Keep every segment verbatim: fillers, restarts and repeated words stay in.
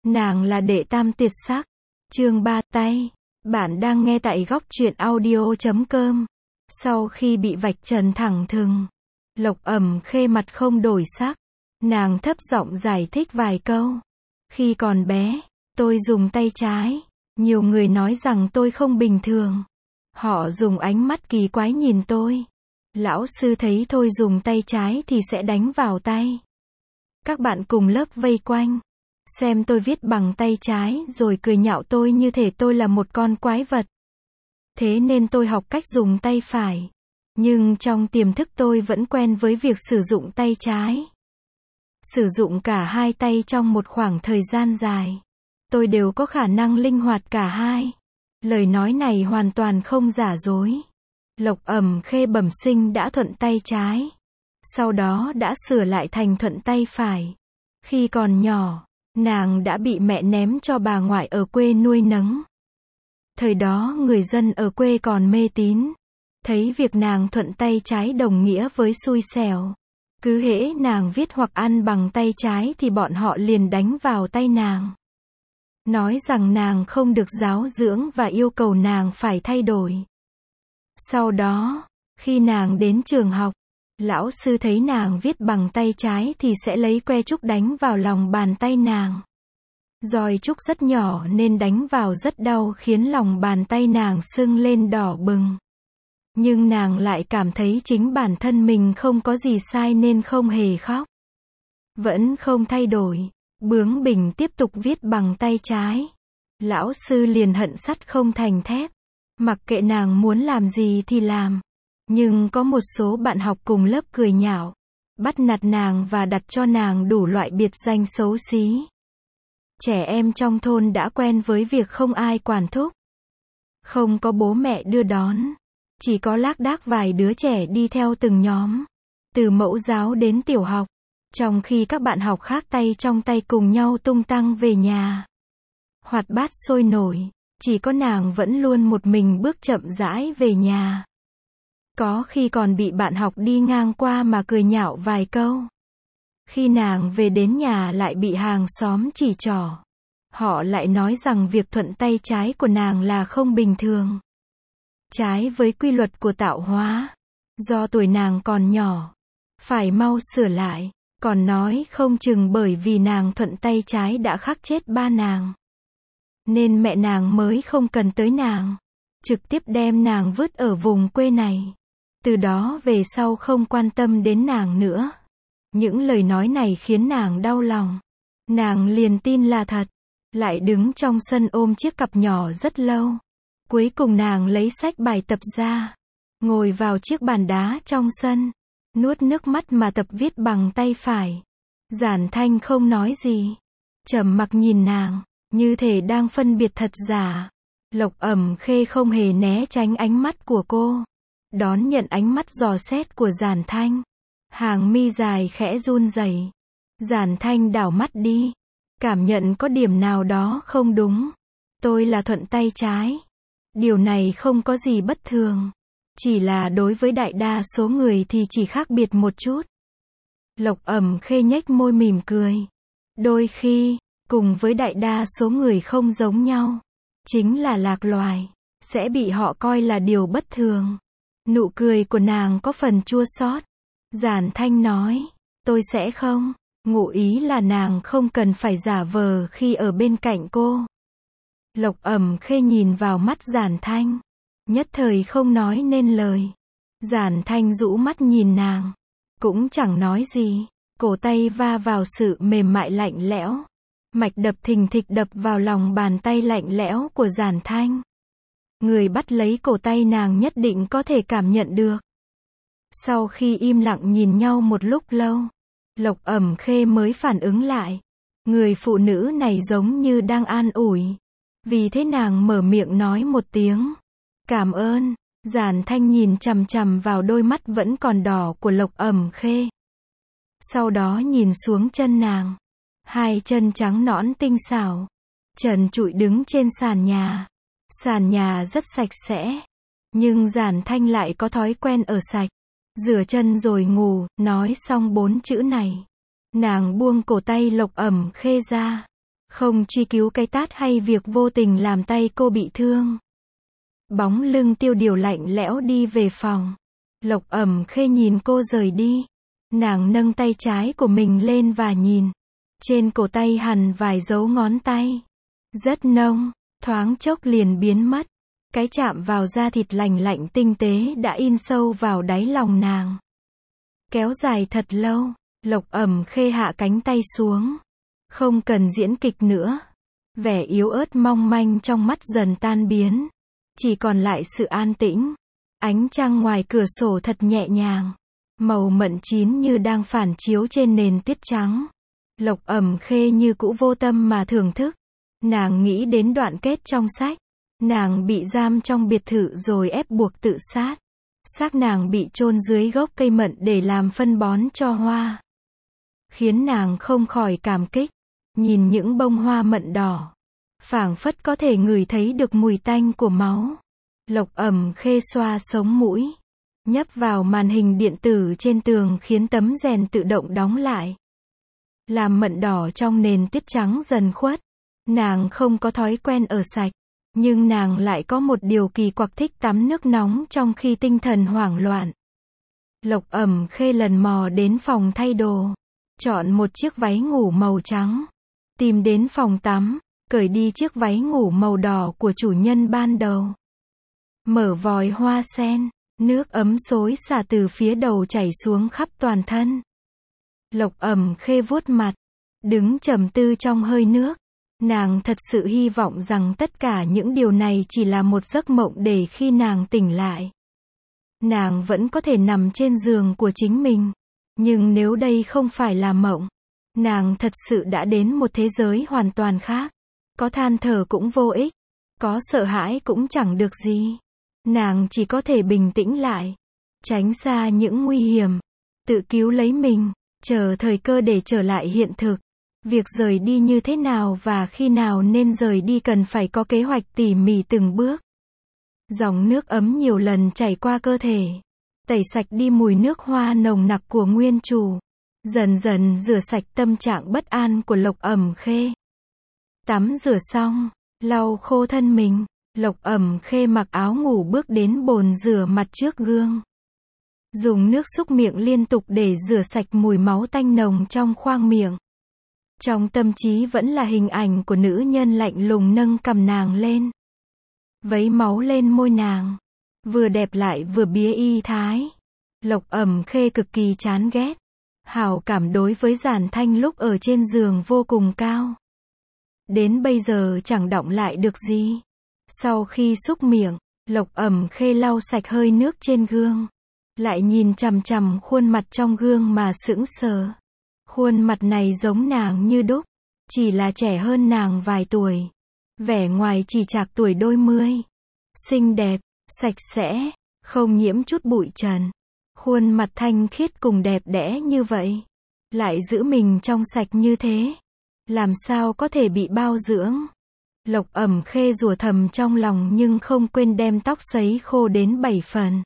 Nàng là đệ tam tuyệt sắc. Chương ba tay. Bạn đang nghe tại góc truyện audio chấm com. Sau khi bị vạch trần thẳng thừng, Lộc Ẩm Khê mặt không đổi sắc. Nàng thấp giọng giải thích vài câu. Khi còn bé, tôi dùng tay trái. Nhiều người nói rằng tôi không bình thường. Họ dùng ánh mắt kỳ quái nhìn tôi. Lão sư thấy tôi dùng tay trái thì sẽ đánh vào tay. Các bạn cùng lớp vây quanh, xem tôi viết bằng tay trái rồi cười nhạo tôi như thể tôi là một con quái vật. Thế nên tôi học cách dùng tay phải. Nhưng trong tiềm thức tôi vẫn quen với việc sử dụng tay trái. Sử dụng cả hai tay trong một khoảng thời gian dài. Tôi đều có khả năng linh hoạt cả hai. Lời nói này hoàn toàn không giả dối. Lộc Ẩm Khê bẩm sinh đã thuận tay trái. Sau đó đã sửa lại thành thuận tay phải. Khi còn nhỏ, nàng đã bị mẹ ném cho bà ngoại ở quê nuôi nấng. Thời đó người dân ở quê còn mê tín. Thấy việc nàng thuận tay trái đồng nghĩa với xui xẻo. Cứ hễ nàng viết hoặc ăn bằng tay trái thì bọn họ liền đánh vào tay nàng. Nói rằng nàng không được giáo dưỡng và yêu cầu nàng phải thay đổi. Sau đó, khi nàng đến trường học, lão sư thấy nàng viết bằng tay trái thì sẽ lấy que trúc đánh vào lòng bàn tay nàng. Roi trúc rất nhỏ nên đánh vào rất đau khiến lòng bàn tay nàng sưng lên đỏ bừng. Nhưng nàng lại cảm thấy chính bản thân mình không có gì sai nên không hề khóc. Vẫn không thay đổi, bướng bỉnh tiếp tục viết bằng tay trái. Lão sư liền hận sắt không thành thép. Mặc kệ nàng muốn làm gì thì làm. Nhưng có một số bạn học cùng lớp cười nhạo, bắt nạt nàng và đặt cho nàng đủ loại biệt danh xấu xí. Trẻ em trong thôn đã quen với việc không ai quản thúc. Không có bố mẹ đưa đón. Chỉ có lác đác vài đứa trẻ đi theo từng nhóm. Từ mẫu giáo đến tiểu học. Trong khi các bạn học khác tay trong tay cùng nhau tung tăng về nhà. Hoạt bát sôi nổi. Chỉ có nàng vẫn luôn một mình bước chậm rãi về nhà. Có khi còn bị bạn học đi ngang qua mà cười nhạo vài câu. Khi nàng về đến nhà lại bị hàng xóm chỉ trỏ. Họ lại nói rằng việc thuận tay trái của nàng là không bình thường. Trái với quy luật của tạo hóa. Do tuổi nàng còn nhỏ. Phải mau sửa lại. Còn nói không chừng bởi vì nàng thuận tay trái đã khắc chết ba nàng. Nên mẹ nàng mới không cần tới nàng. Trực tiếp đem nàng vứt ở vùng quê này. Từ đó về sau không quan tâm đến nàng nữa. Những lời nói này khiến nàng đau lòng. Nàng liền tin là thật. Lại đứng trong sân ôm chiếc cặp nhỏ rất lâu. Cuối cùng nàng lấy sách bài tập ra. Ngồi vào chiếc bàn đá trong sân. Nuốt nước mắt mà tập viết bằng tay phải. Giản Thanh không nói gì. Trầm mặc nhìn nàng. Như thể đang phân biệt thật giả. Lộc Ẩm Khê không hề né tránh ánh mắt của cô. Đón nhận ánh mắt dò xét của Giản Thanh. Hàng mi dài khẽ run rẩy. Giản Thanh đảo mắt đi. Cảm nhận có điểm nào đó không đúng. Tôi là thuận tay trái. Điều này không có gì bất thường. Chỉ là đối với đại đa số người thì chỉ khác biệt một chút. Lộc Ẩm Khê nhếch môi mỉm cười. Đôi khi, cùng với đại đa số người không giống nhau. Chính là lạc loài. Sẽ bị họ coi là điều bất thường. Nụ cười của nàng có phần chua xót. Giản Thanh nói. Tôi sẽ không. Ngụ ý là nàng không cần phải giả vờ khi ở bên cạnh cô. Lộc Ẩm Khê nhìn vào mắt Giản Thanh. Nhất thời không nói nên lời. Giản Thanh rũ mắt nhìn nàng. Cũng chẳng nói gì. Cổ tay va vào sự mềm mại lạnh lẽo. Mạch đập thình thịch đập vào lòng bàn tay lạnh lẽo của Giản Thanh. Người bắt lấy cổ tay nàng nhất định có thể cảm nhận được. Sau khi im lặng nhìn nhau một lúc lâu, Lộc Ẩm Khê mới phản ứng lại. Người phụ nữ này giống như đang an ủi. Vì thế nàng mở miệng nói một tiếng. Cảm ơn. Giản Thanh nhìn chằm chằm vào đôi mắt vẫn còn đỏ của Lộc Ẩm Khê. Sau đó nhìn xuống chân nàng. Hai chân trắng nõn tinh xảo. Trần trụi đứng trên sàn nhà. Sàn nhà rất sạch sẽ. Nhưng Giản Thanh lại có thói quen ở sạch. Rửa chân rồi ngủ. Nói xong bốn chữ này. Nàng buông cổ tay Lộc Ẩm Khê ra. Không truy cứu cái tát hay việc vô tình làm tay cô bị thương. Bóng lưng Tiêu Điều lạnh lẽo đi về phòng. Lộc Ẩm Khê nhìn cô rời đi. Nàng nâng tay trái của mình lên và nhìn. Trên cổ tay hằn vài dấu ngón tay. Rất nông, thoáng chốc liền biến mất. Cái chạm vào da thịt lành lạnh tinh tế đã in sâu vào đáy lòng nàng. Kéo dài thật lâu, Lộc Ẩm Khê hạ cánh tay xuống. Không cần diễn kịch nữa. Vẻ yếu ớt mong manh trong mắt dần tan biến. Chỉ còn lại sự an tĩnh. Ánh trăng ngoài cửa sổ thật nhẹ nhàng. Màu mận chín như đang phản chiếu trên nền tuyết trắng. Lộc Ẩm Khê như cũ vô tâm mà thưởng thức. Nàng nghĩ đến đoạn kết trong sách. Nàng bị giam trong biệt thự rồi ép buộc tự sát. Xác nàng bị chôn dưới gốc cây mận để làm phân bón cho hoa. Khiến nàng không khỏi cảm kích. Nhìn những bông hoa mận đỏ. Phảng phất có thể ngửi thấy được mùi tanh của máu. Lộc Ẩm Khê xoa sống mũi. Nhấp vào màn hình điện tử trên tường khiến tấm rèn tự động đóng lại. Làm mận đỏ trong nền tuyết trắng dần khuất. Nàng không có thói quen ở sạch. Nhưng nàng lại có một điều kỳ quặc thích tắm nước nóng trong khi tinh thần hoảng loạn. Lộc Ẩm Khê lần mò đến phòng thay đồ. Chọn một chiếc váy ngủ màu trắng. Tìm đến phòng tắm. Cởi đi chiếc váy ngủ màu đỏ của chủ nhân ban đầu. Mở vòi hoa sen. Nước ấm xối xả từ phía đầu chảy xuống khắp toàn thân. Lộc Ẩm Khê vuốt mặt. Đứng trầm tư trong hơi nước. Nàng thật sự hy vọng rằng tất cả những điều này chỉ là một giấc mộng để khi nàng tỉnh lại. Nàng vẫn có thể nằm trên giường của chính mình. Nhưng nếu đây không phải là mộng. Nàng thật sự đã đến một thế giới hoàn toàn khác. Có than thở cũng vô ích. Có sợ hãi cũng chẳng được gì. Nàng chỉ có thể bình tĩnh lại. Tránh xa những nguy hiểm. Tự cứu lấy mình. Chờ thời cơ để trở lại hiện thực. Việc rời đi như thế nào và khi nào nên rời đi cần phải có kế hoạch tỉ mỉ từng bước. Dòng nước ấm nhiều lần chảy qua cơ thể. Tẩy sạch đi mùi nước hoa nồng nặc của nguyên chủ. Dần dần rửa sạch tâm trạng bất an của Lộc Ẩm Khê. Tắm rửa xong, lau khô thân mình. Lộc Ẩm Khê mặc áo ngủ bước đến bồn rửa mặt trước gương. Dùng nước súc miệng liên tục để rửa sạch mùi máu tanh nồng trong khoang miệng. Trong tâm trí vẫn là hình ảnh của nữ nhân lạnh lùng nâng cằm nàng lên. Vấy máu lên môi nàng. Vừa đẹp lại vừa bía y thái. Lộc Ẩm Khê cực kỳ chán ghét. Hảo cảm đối với Giản Thanh lúc ở trên giường vô cùng cao. Đến bây giờ chẳng đọng lại được gì. Sau khi súc miệng, Lộc Ẩm Khê lau sạch hơi nước trên gương. Lại nhìn chằm chằm khuôn mặt trong gương mà sững sờ. Khuôn mặt này giống nàng như đúc. Chỉ là trẻ hơn nàng vài tuổi. Vẻ ngoài chỉ chạc tuổi đôi mươi. Xinh đẹp, sạch sẽ, không nhiễm chút bụi trần. Khuôn mặt thanh khiết cùng đẹp đẽ như vậy. Lại giữ mình trong sạch như thế. Làm sao có thể bị bao dưỡng. Lộc Ẩm Khê rủa thầm trong lòng nhưng không quên đem tóc sấy khô đến bảy phần.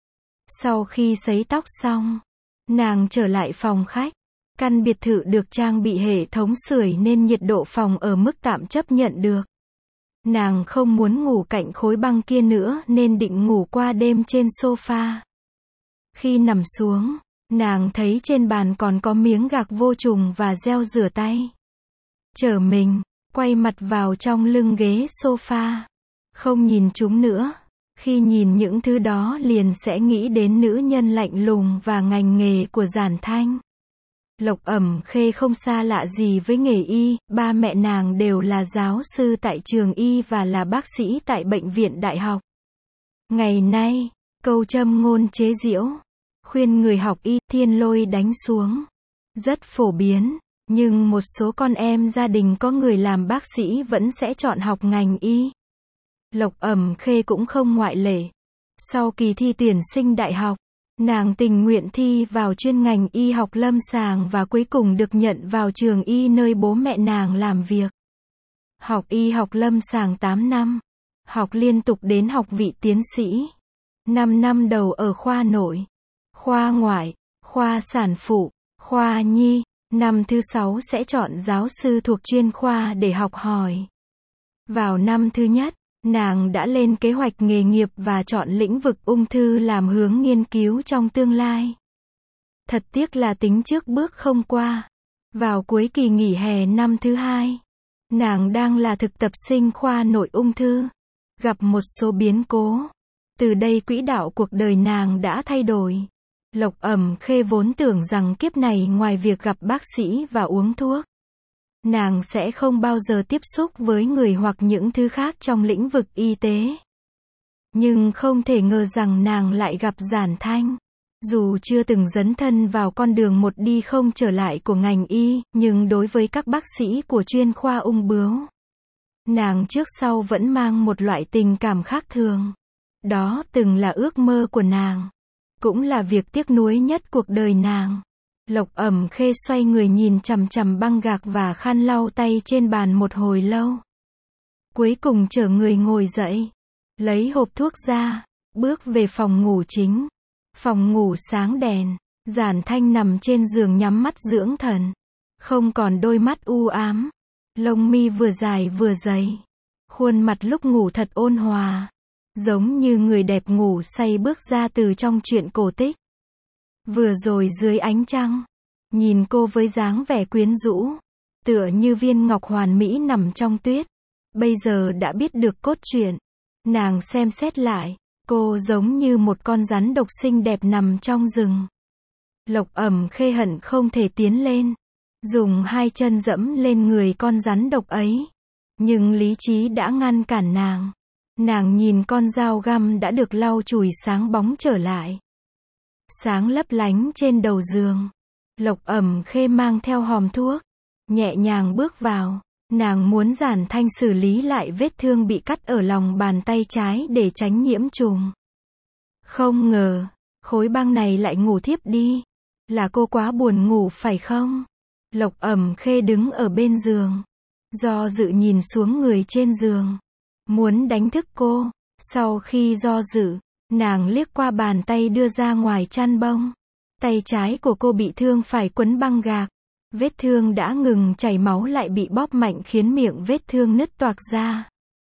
Sau khi sấy tóc xong, nàng trở lại phòng khách. Căn biệt thự được trang bị hệ thống sưởi nên nhiệt độ phòng ở mức tạm chấp nhận được. Nàng không muốn ngủ cạnh khối băng kia nữa nên định ngủ qua đêm trên sofa. Khi nằm xuống, nàng thấy trên bàn còn có miếng gạc vô trùng và gel rửa tay. Trở mình, quay mặt vào trong lưng ghế sofa. Không nhìn chúng nữa. Khi nhìn những thứ đó liền sẽ nghĩ đến nữ nhân lạnh lùng và ngành nghề của Giản Thanh. Lộc Ẩm Khê không xa lạ gì với nghề y, ba mẹ nàng đều là giáo sư tại trường y và là bác sĩ tại bệnh viện đại học. Ngày nay, câu châm ngôn chế giễu, khuyên người học y, thiên lôi đánh xuống. Rất phổ biến, nhưng một số con em gia đình có người làm bác sĩ vẫn sẽ chọn học ngành y. Lộc Ẩm Khê cũng không ngoại lệ. Sau kỳ thi tuyển sinh đại học, nàng tình nguyện thi vào chuyên ngành y học lâm sàng và cuối cùng được nhận vào trường y nơi bố mẹ nàng làm việc. Học y học lâm sàng tám năm. Học liên tục đến học vị tiến sĩ. năm năm đầu ở khoa nội, khoa ngoại, khoa sản phụ, khoa nhi, Năm thứ sáu sẽ chọn giáo sư thuộc chuyên khoa để học hỏi. Vào năm thứ nhất, nàng đã lên kế hoạch nghề nghiệp và chọn lĩnh vực ung thư làm hướng nghiên cứu trong tương lai. Thật tiếc là tính trước bước không qua. Vào cuối kỳ nghỉ hè năm thứ hai, nàng đang là thực tập sinh khoa nội ung thư, gặp một số biến cố. Từ đây quỹ đạo cuộc đời nàng đã thay đổi. Lộc Ẩm Khê vốn tưởng rằng kiếp này ngoài việc gặp bác sĩ và uống thuốc, nàng sẽ không bao giờ tiếp xúc với người hoặc những thứ khác trong lĩnh vực y tế. Nhưng không thể ngờ rằng nàng lại gặp Giản Thanh. Dù chưa từng dấn thân vào con đường một đi không trở lại của ngành y, nhưng đối với các bác sĩ của chuyên khoa ung bướu, nàng trước sau vẫn mang một loại tình cảm khác thường. Đó từng là ước mơ của nàng, cũng là việc tiếc nuối nhất cuộc đời nàng. Lộc Ẩm Khê xoay người nhìn chằm chằm băng gạc và khăn lau tay trên bàn một hồi lâu. Cuối cùng chở người ngồi dậy, lấy hộp thuốc ra, bước về phòng ngủ chính. Phòng ngủ sáng đèn, Giản Thanh nằm trên giường nhắm mắt dưỡng thần. Không còn đôi mắt u ám, lông mi vừa dài vừa dày. Khuôn mặt lúc ngủ thật ôn hòa, giống như người đẹp ngủ say bước ra từ trong truyện cổ tích. Vừa rồi dưới ánh trăng, nhìn cô với dáng vẻ quyến rũ, tựa như viên ngọc hoàn mỹ nằm trong tuyết. Bây giờ đã biết được cốt truyện, nàng xem xét lại, cô giống như một con rắn độc xinh đẹp nằm trong rừng. Lộc Ẩm Khê hận không thể tiến lên, dùng hai chân dẫm lên người con rắn độc ấy. Nhưng lý trí đã ngăn cản nàng. Nàng nhìn con dao găm đã được lau chùi sáng bóng trở lại, sáng lấp lánh trên đầu giường. Lộc Ẩm Khê mang theo hòm thuốc, nhẹ nhàng bước vào. Nàng muốn Giản Thanh xử lý lại vết thương bị cắt ở lòng bàn tay trái để tránh nhiễm trùng. Không ngờ, khối băng này lại ngủ thiếp đi. Là cô quá buồn ngủ phải không? Lộc Ẩm Khê đứng ở bên giường, do dự nhìn xuống người trên giường, muốn đánh thức cô. Sau khi do dự, nàng liếc qua bàn tay đưa ra ngoài chăn bông. Tay trái của cô bị thương phải quấn băng gạc. Vết thương đã ngừng chảy, máu lại bị bóp mạnh khiến miệng vết thương nứt toạc ra.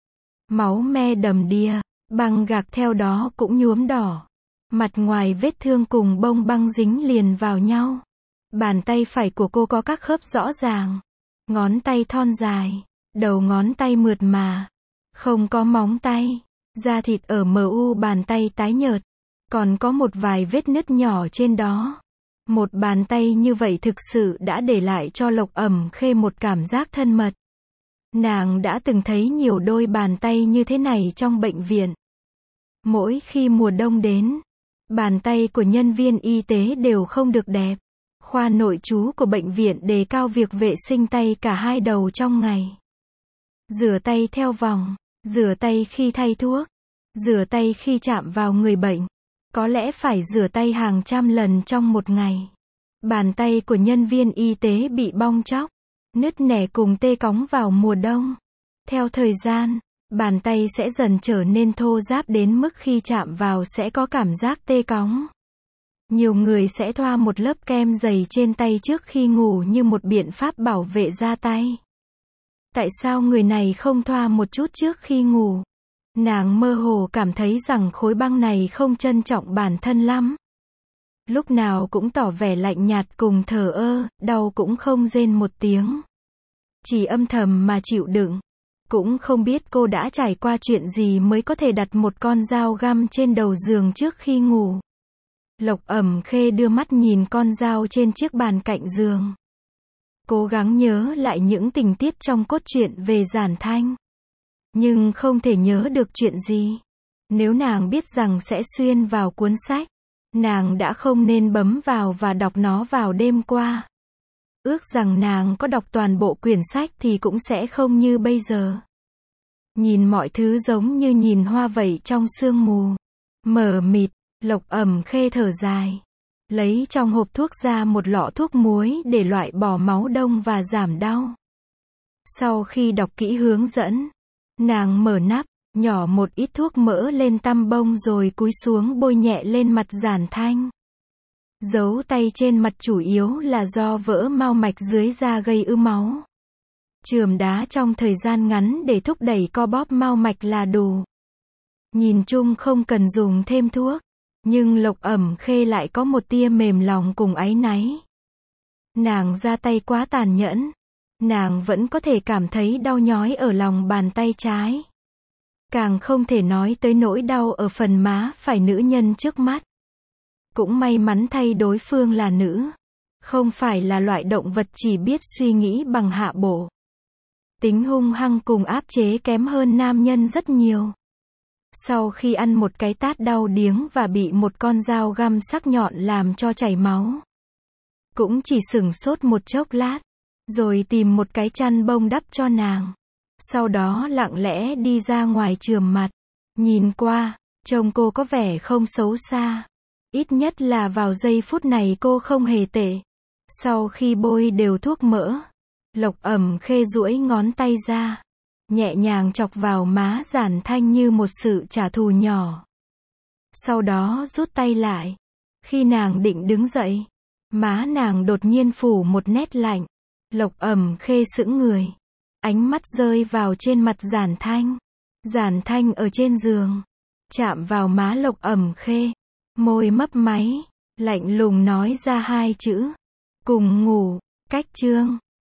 Máu me đầm đìa, băng gạc theo đó cũng nhuốm đỏ. Mặt ngoài vết thương cùng bông băng dính liền vào nhau. Bàn tay phải của cô có các khớp rõ ràng. Ngón tay thon dài, đầu ngón tay mượt mà, không có móng tay. Da thịt ở mu bàn tay tái nhợt, còn có một vài vết nứt nhỏ trên đó. Một bàn tay như vậy thực sự đã để lại cho Lộc Ẩm Khê một cảm giác thân mật. Nàng đã từng thấy nhiều đôi bàn tay như thế này trong bệnh viện. Mỗi khi mùa đông đến, bàn tay của nhân viên y tế đều không được đẹp. Khoa nội trú của bệnh viện đề cao việc vệ sinh tay cả hai đầu trong ngày. Rửa tay theo vòng, rửa tay khi thay thuốc, rửa tay khi chạm vào người bệnh. Có lẽ phải rửa tay hàng trăm lần trong một ngày. Bàn tay của nhân viên y tế bị bong tróc, nứt nẻ cùng tê cóng vào mùa đông. Theo thời gian, bàn tay sẽ dần trở nên thô ráp đến mức khi chạm vào sẽ có cảm giác tê cóng. Nhiều người sẽ thoa một lớp kem dày trên tay trước khi ngủ như một biện pháp bảo vệ da tay. Tại sao người này không thoa một chút trước khi ngủ? Nàng mơ hồ cảm thấy rằng khối băng này không trân trọng bản thân lắm. Lúc nào cũng tỏ vẻ lạnh nhạt cùng thờ ơ, đau cũng không rên một tiếng. Chỉ âm thầm mà chịu đựng. Cũng không biết cô đã trải qua chuyện gì mới có thể đặt một con dao găm trên đầu giường trước khi ngủ. Lộc Ẩm Khê đưa mắt nhìn con dao trên chiếc bàn cạnh giường. Cố gắng nhớ lại những tình tiết trong cốt truyện về Giản Thanh. Nhưng không thể nhớ được chuyện gì. Nếu nàng biết rằng sẽ xuyên vào cuốn sách, nàng đã không nên bấm vào và đọc nó vào đêm qua. Ước rằng nàng có đọc toàn bộ quyển sách thì cũng sẽ không như bây giờ. Nhìn mọi thứ giống như nhìn hoa vậy trong sương mù. Mờ mịt, Lộc Ẩm Khê thở dài. Lấy trong hộp thuốc ra một lọ thuốc muối để loại bỏ máu đông và giảm đau. Sau khi đọc kỹ hướng dẫn, nàng mở nắp, nhỏ một ít thuốc mỡ lên tăm bông rồi cúi xuống bôi nhẹ lên mặt Giản Thanh. Dấu tay trên mặt chủ yếu là do vỡ mao mạch dưới da gây ứ máu. Chườm đá trong thời gian ngắn để thúc đẩy co bóp mao mạch là đủ. Nhìn chung không cần dùng thêm thuốc, nhưng Lộc Ẩm Khê lại có một tia mềm lòng cùng áy náy. Nàng ra tay quá tàn nhẫn. Nàng vẫn có thể cảm thấy đau nhói ở lòng bàn tay trái. Càng không thể nói tới nỗi đau ở phần má phải nữ nhân trước mắt. Cũng may mắn thay đối phương là nữ. Không phải là loại động vật chỉ biết suy nghĩ bằng hạ bổ. Tính hung hăng cùng áp chế kém hơn nam nhân rất nhiều. Sau khi ăn một cái tát đau điếng và bị một con dao găm sắc nhọn làm cho chảy máu. Cũng chỉ sửng sốt một chốc lát. Rồi tìm một cái chăn bông đắp cho nàng. Sau đó lặng lẽ đi ra ngoài chườm mặt. Nhìn qua, trông cô có vẻ không xấu xa. Ít nhất là vào giây phút này cô không hề tệ. Sau khi bôi đều thuốc mỡ, Lộc Ẩm Khê duỗi ngón tay ra. Nhẹ nhàng chọc vào má Giản Thanh như một sự trả thù nhỏ. Sau đó rút tay lại. Khi nàng định đứng dậy, má nàng đột nhiên phủ một nét lạnh. Lộc Ẩm Khê sững người. Ánh mắt rơi vào trên mặt Giản Thanh. Giản Thanh ở trên giường. Chạm vào má Lộc Ẩm Khê. Môi mấp máy. Lạnh lùng nói ra hai chữ. Cùng ngủ. Cách chương.